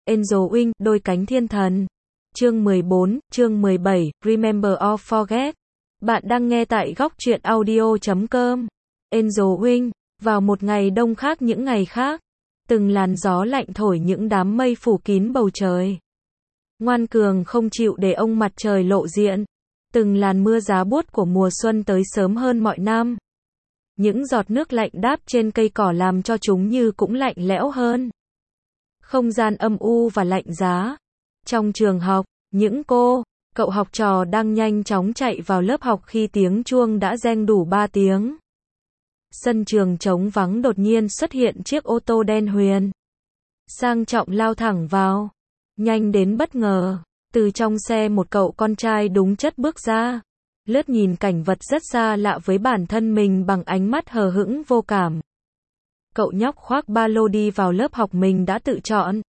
Angel Wing, đôi cánh thiên thần. Chương 14, chương 17, Remember or Forget. Bạn đang nghe tại góc truyện audio.com. Angel Wing, vào một ngày đông khác những ngày khác, từng làn gió lạnh thổi những đám mây phủ kín bầu trời. Ngoan cường không chịu để ông mặt trời lộ diện. Từng làn mưa giá buốt của mùa xuân tới sớm hơn mọi năm. Những giọt nước lạnh đáp trên cây cỏ làm cho chúng như cũng lạnh lẽo hơn. Không gian âm u và lạnh giá. Trong trường học, những cậu học trò đang nhanh chóng chạy vào lớp học khi tiếng chuông đã reng đủ 3 tiếng. Sân trường trống vắng đột nhiên xuất hiện chiếc ô tô đen huyền. Sang trọng lao thẳng vào. Nhanh đến bất ngờ. Từ trong xe một cậu con trai đúng chất bước ra. Lướt nhìn cảnh vật rất xa lạ với bản thân mình bằng ánh mắt hờ hững vô cảm. Cậu nhóc khoác ba lô đi vào lớp học mình đã tự chọn.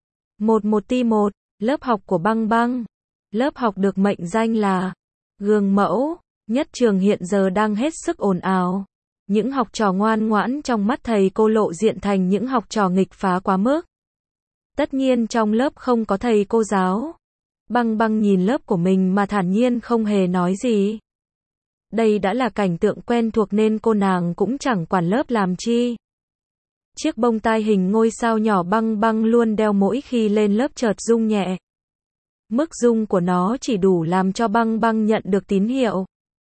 11T1, lớp học của Băng Băng. Lớp học được mệnh danh là gương mẫu nhất trường hiện giờ đang hết sức ồn ào. Những học trò ngoan ngoãn trong mắt thầy cô lộ diện thành những học trò nghịch phá quá mức. Tất nhiên trong lớp không có thầy cô giáo. Băng Băng nhìn lớp của mình mà thản nhiên không hề nói gì. Đây đã là cảnh tượng quen thuộc nên cô nàng cũng chẳng quản lớp làm chi. Chiếc bông tai hình ngôi sao nhỏ Băng Băng luôn đeo mỗi khi lên lớp chợt rung nhẹ. Mức rung của nó chỉ đủ làm cho Băng Băng nhận được tín hiệu.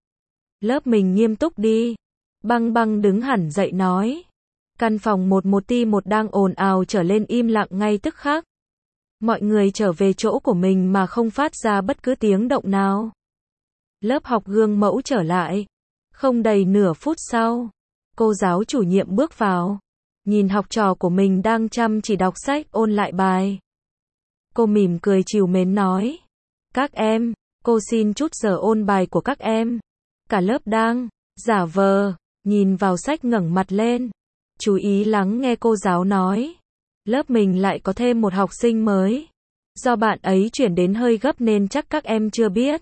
Lớp mình nghiêm túc đi. Băng Băng đứng hẳn dậy nói. Căn phòng 11T1 đang ồn ào trở lên im lặng ngay tức khắc. Mọi người trở về chỗ của mình mà không phát ra bất cứ tiếng động nào. Lớp học gương mẫu trở lại. Không đầy nửa phút sau, cô giáo chủ nhiệm bước vào. Nhìn học trò của mình đang chăm chỉ đọc sách ôn lại bài. Cô mỉm cười trìu mến nói. Các em, cô xin chút giờ ôn bài của các em. Cả lớp đang giả vờ, nhìn vào sách ngẩng mặt lên. Chú ý lắng nghe cô giáo nói. Lớp mình lại có thêm một học sinh mới. Do bạn ấy chuyển đến hơi gấp nên chắc các em chưa biết.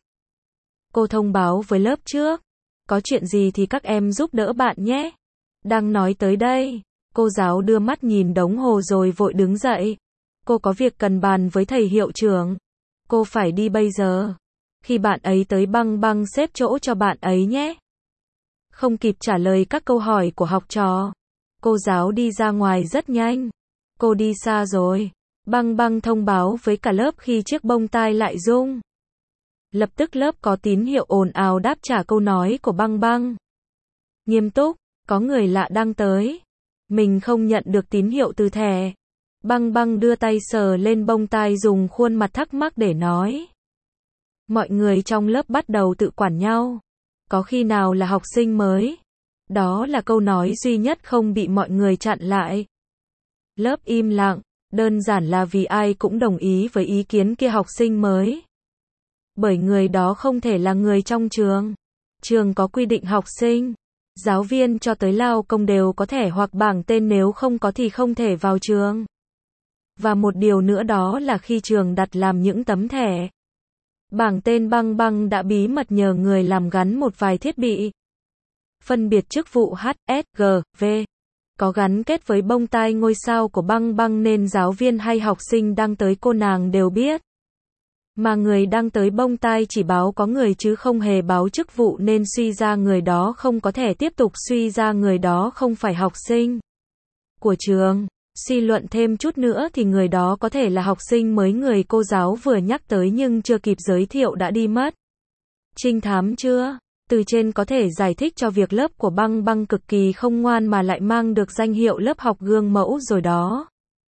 Cô thông báo với lớp trước. Có chuyện gì thì các em giúp đỡ bạn nhé. Đang nói tới đây, cô giáo đưa mắt nhìn đống hồ rồi vội đứng dậy. Cô có việc cần bàn với thầy hiệu trưởng. Cô phải đi bây giờ. Khi bạn ấy tới Băng Băng xếp chỗ cho bạn ấy nhé. Không kịp trả lời các câu hỏi của học trò. Cô giáo đi ra ngoài rất nhanh. Cô đi xa rồi. Băng Băng thông báo với cả lớp khi chiếc bông tai lại rung. Lập tức lớp có tín hiệu ồn ào đáp trả câu nói của Băng Băng. Nghiêm túc, có người lạ đang tới. Mình không nhận được tín hiệu từ thẻ. Băng Băng đưa tay sờ lên bông tai dùng khuôn mặt thắc mắc để nói. Mọi người trong lớp bắt đầu tự quản nhau. Có khi nào là học sinh mới? Đó là câu nói duy nhất không bị mọi người chặn lại. Lớp im lặng, đơn giản là vì ai cũng đồng ý với ý kiến kia học sinh mới. Bởi người đó không thể là người trong trường. Trường có quy định học sinh, giáo viên cho tới lao công đều có thẻ hoặc bảng tên, nếu không có thì không thể vào trường. Và một điều nữa đó là khi trường đặt làm những tấm thẻ bảng tên, Băng Băng đã bí mật nhờ người làm gắn một vài thiết bị phân biệt chức vụ H, S, G, V. Có gắn kết với bông tai ngôi sao của Băng Băng nên giáo viên hay học sinh đang tới cô nàng đều biết. Mà người đang tới bông tai chỉ báo có người chứ không hề báo chức vụ nên suy ra người đó không có thể tiếp tục, suy ra người đó không phải học sinh của trường. Suy luận thêm chút nữa thì người đó có thể là học sinh mới người cô giáo vừa nhắc tới nhưng chưa kịp giới thiệu đã đi mất. Trinh thám chưa? Từ trên có thể giải thích cho việc lớp của Băng Băng cực kỳ không ngoan mà lại mang được danh hiệu lớp học gương mẫu rồi đó.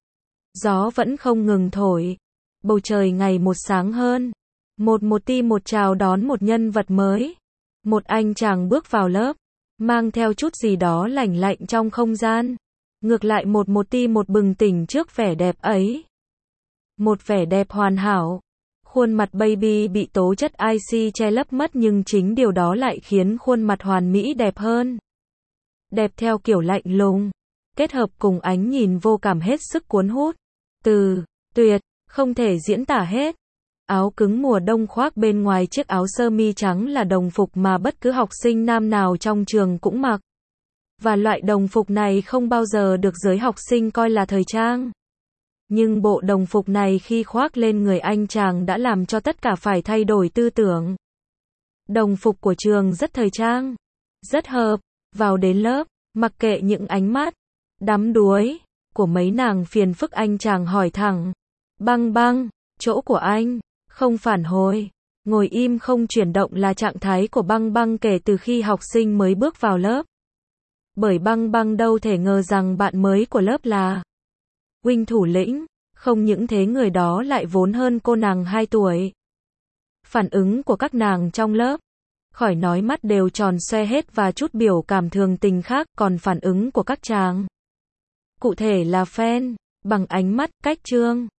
Gió vẫn không ngừng thổi. Bầu trời ngày một sáng hơn. 11T1 chào đón một nhân vật mới. Một anh chàng bước vào lớp, mang theo chút gì đó lạnh lạnh trong không gian. Ngược lại 11T1 bừng tỉnh trước vẻ đẹp ấy. Một vẻ đẹp hoàn hảo. Khuôn mặt baby bị tố chất IC che lấp mất nhưng chính điều đó lại khiến khuôn mặt hoàn mỹ đẹp hơn. Đẹp theo kiểu lạnh lùng, kết hợp cùng ánh nhìn vô cảm hết sức cuốn hút. Tuyệt, không thể diễn tả hết. Áo cứng mùa đông khoác bên ngoài chiếc áo sơ mi trắng là đồng phục mà bất cứ học sinh nam nào trong trường cũng mặc. Và loại đồng phục này không bao giờ được giới học sinh coi là thời trang. Nhưng bộ đồng phục này khi khoác lên người anh chàng đã làm cho tất cả phải thay đổi tư tưởng. Đồng phục của trường rất thời trang, rất hợp, vào đến lớp, mặc kệ những ánh mắt đắm đuối của mấy nàng phiền phức, anh chàng hỏi thẳng. Băng băng, chỗ của anh, không phản hồi. Ngồi im không chuyển động là trạng thái của băng băng kể từ khi học sinh mới bước vào lớp. Bởi băng băng đâu thể ngờ rằng bạn mới của lớp là Wing thủ lĩnh, không những thế người đó lại vốn hơn cô nàng 2 tuổi. Phản ứng của các nàng trong lớp, khỏi nói mắt đều tròn xoe hết và chút biểu cảm thường tình khác, còn phản ứng của các chàng, cụ thể là fan, bằng ánh mắt, cách trương,